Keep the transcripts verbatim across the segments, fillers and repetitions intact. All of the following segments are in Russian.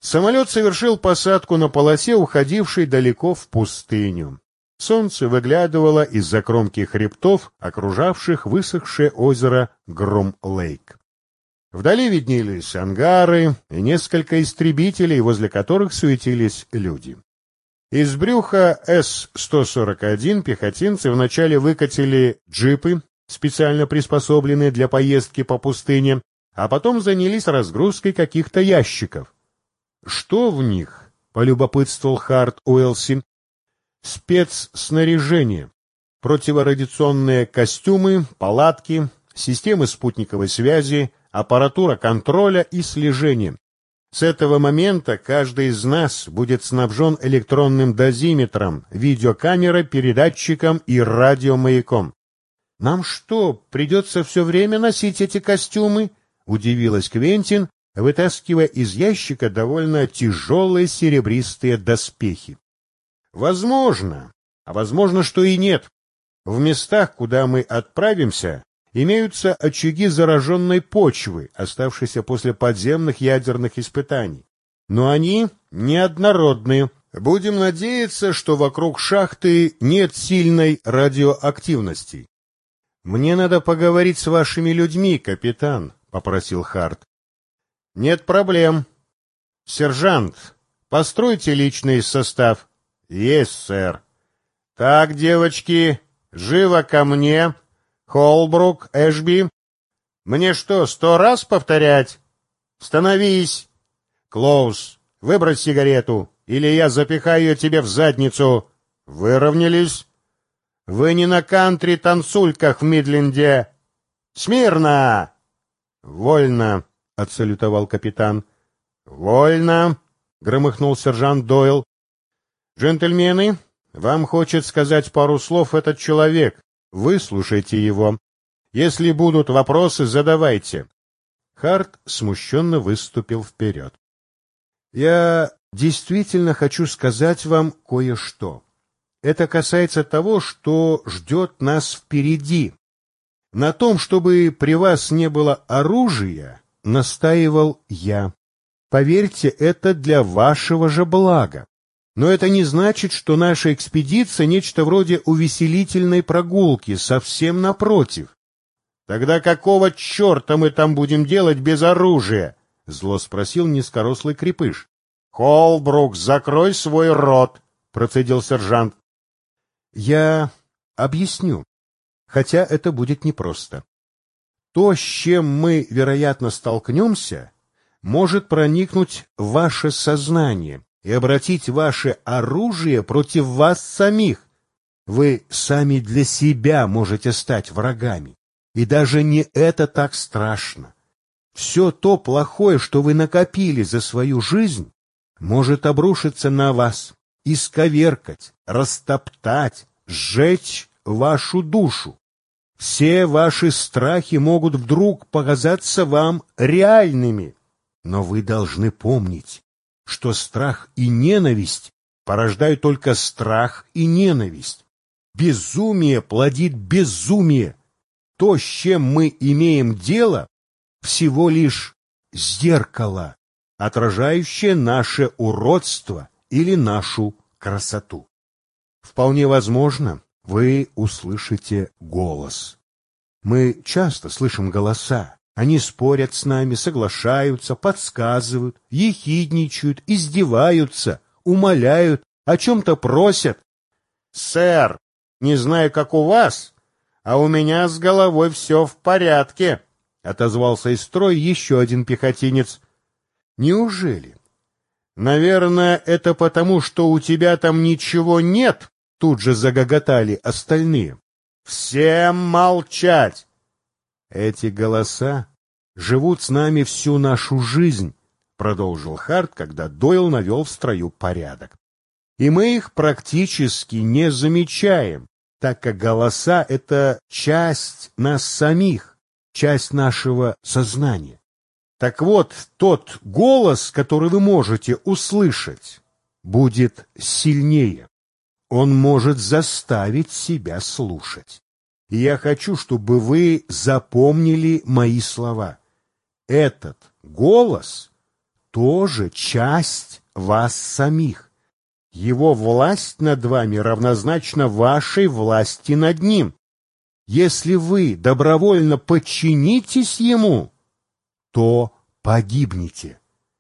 Самолет совершил посадку на полосе, уходившей далеко в пустыню. Солнце выглядывало из-за кромки хребтов, окружавших высохшее озеро Гром-Лейк. Вдали виднелись ангары и несколько истребителей, возле которых суетились люди. Из брюха эс сто сорок один пехотинцы вначале выкатили джипы, специально приспособленные для поездки по пустыне, а потом занялись разгрузкой каких-то ящиков. «Что в них?» — полюбопытствовал Харт Уэлси. «Спецснаряжение, противорадиационные костюмы, палатки, системы спутниковой связи, аппаратура контроля и слежения. С этого момента каждый из нас будет снабжен электронным дозиметром, видеокамерой, передатчиком и радиомаяком». «Нам что, придется все время носить эти костюмы?» — удивилась Квентин, вытаскивая из ящика довольно тяжелые серебристые доспехи. «Возможно, а возможно, что и нет. В местах, куда мы отправимся, имеются очаги зараженной почвы, оставшиеся после подземных ядерных испытаний. Но они неоднородные. Будем надеяться, что вокруг шахты нет сильной радиоактивности». «Мне надо поговорить с вашими людьми, капитан», — попросил Харт. «Нет проблем. Сержант, постройте личный состав». «Есть, сэр». «Так, девочки, живо ко мне. Холбрук, Эшби. Мне что, сто раз повторять? Становись. Клоус, выбрось сигарету, или я запихаю ее тебе в задницу. Выровнялись. Вы не на кантри-танцульках в Мидленде. Смирно!» «Вольно», — отсалютовал капитан. «Вольно», — громыхнул сержант Дойл. «Джентльмены, вам хочет сказать пару слов этот человек. Выслушайте его. Если будут вопросы, задавайте». Харт смущенно выступил вперед. «Я действительно хочу сказать вам кое-что. Это касается того, что ждет нас впереди. На том, чтобы при вас не было оружия, настаивал я. Поверьте, это для вашего же блага. Но это не значит, что наша экспедиция нечто вроде увеселительной прогулки, совсем напротив. «Тогда какого черта мы там будем делать без оружия?» — зло спросил низкорослый крепыш. «Холбрук, закрой свой рот!» — процедил сержант. «Я объясню, хотя это будет непросто. То, с чем мы, вероятно, столкнемся, может проникнуть в ваше сознание и обратить ваше оружие против вас самих. Вы сами для себя можете стать врагами. И даже не это так страшно. Все то плохое, что вы накопили за свою жизнь, может обрушиться на вас, исковеркать, растоптать, сжечь вашу душу. Все ваши страхи могут вдруг показаться вам реальными. Но вы должны помнить, что страх и ненависть порождают только страх и ненависть. Безумие плодит безумие. То, с чем мы имеем дело, всего лишь зеркало, отражающее наше уродство или нашу красоту. Вполне возможно, вы услышите голос. Мы часто слышим голоса. Они спорят с нами, соглашаются, подсказывают, ехидничают, издеваются, умоляют, о чем-то просят. «Сэр, не знаю, как у вас, а у меня с головой все в порядке», — отозвался из строя еще один пехотинец. «Неужели?» «Наверное, это потому, что у тебя там ничего нет», — тут же загоготали остальные. «Всем молчать!» «Эти голоса живут с нами всю нашу жизнь», — продолжил Харт, когда Дойл навел в строю порядок. «И мы их практически не замечаем, так как голоса — это часть нас самих, часть нашего сознания. Так вот, тот голос, который вы можете услышать, будет сильнее. Он может заставить себя слушать. И я хочу, чтобы вы запомнили мои слова. Этот голос тоже часть вас самих. Его власть над вами равнозначна вашей власти над ним. Если вы добровольно подчинитесь ему, то погибнете.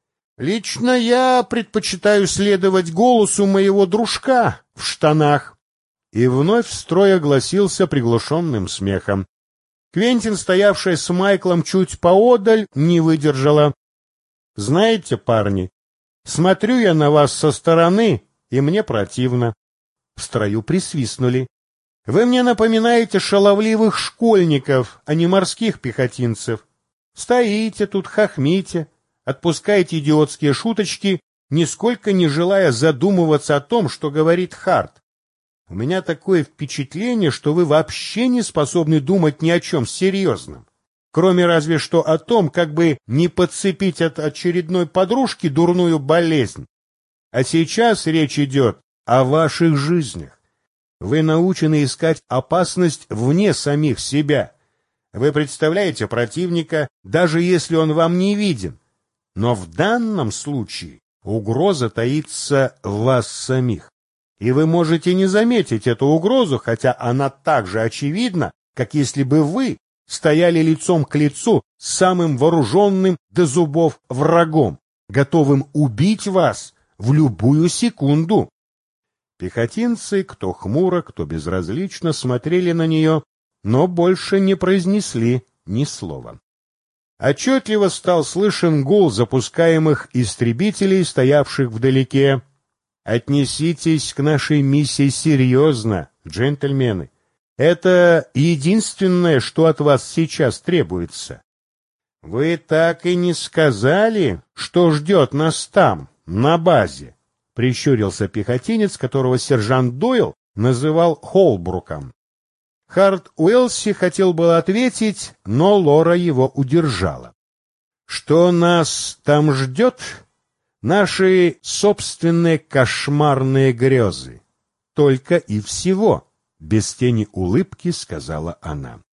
Лично я предпочитаю следовать голосу моего дружка в штанах. И вновь строй огласился приглушенным смехом. Квентин, стоявшая с Майклом чуть поодаль, не выдержала. «Знаете, парни, смотрю я на вас со стороны, и мне противно». В строю присвистнули. «Вы мне напоминаете шаловливых школьников, а не морских пехотинцев. Стоите тут, хохмите, отпускаете идиотские шуточки, нисколько не желая задумываться о том, что говорит Харт. У меня такое впечатление, что вы вообще не способны думать ни о чем серьезном, кроме разве что о том, как бы не подцепить от очередной подружки дурную болезнь. А сейчас речь идет о ваших жизнях. Вы научены искать опасность вне самих себя. Вы представляете противника, даже если он вам не виден. Но в данном случае угроза таится в вас самих. И вы можете не заметить эту угрозу, хотя она так же очевидна, как если бы вы стояли лицом к лицу с самым вооруженным до зубов врагом, готовым убить вас в любую секунду. Пехотинцы, кто хмуро, кто безразлично, смотрели на нее, но больше не произнесли ни слова. Отчетливо стал слышен гул запускаемых истребителей, стоявших вдалеке. «Отнеситесь к нашей миссии серьезно, джентльмены. Это единственное, что от вас сейчас требуется. Вы так и не сказали, что ждет нас там, на базе», — прищурился пехотинец, которого сержант Дойл называл Холбруком. Харт Уэлси хотел было ответить, но Лора его удержала. «Что нас там ждет?» Наши собственные кошмарные грезы. Только и всего, без тени улыбки сказала она.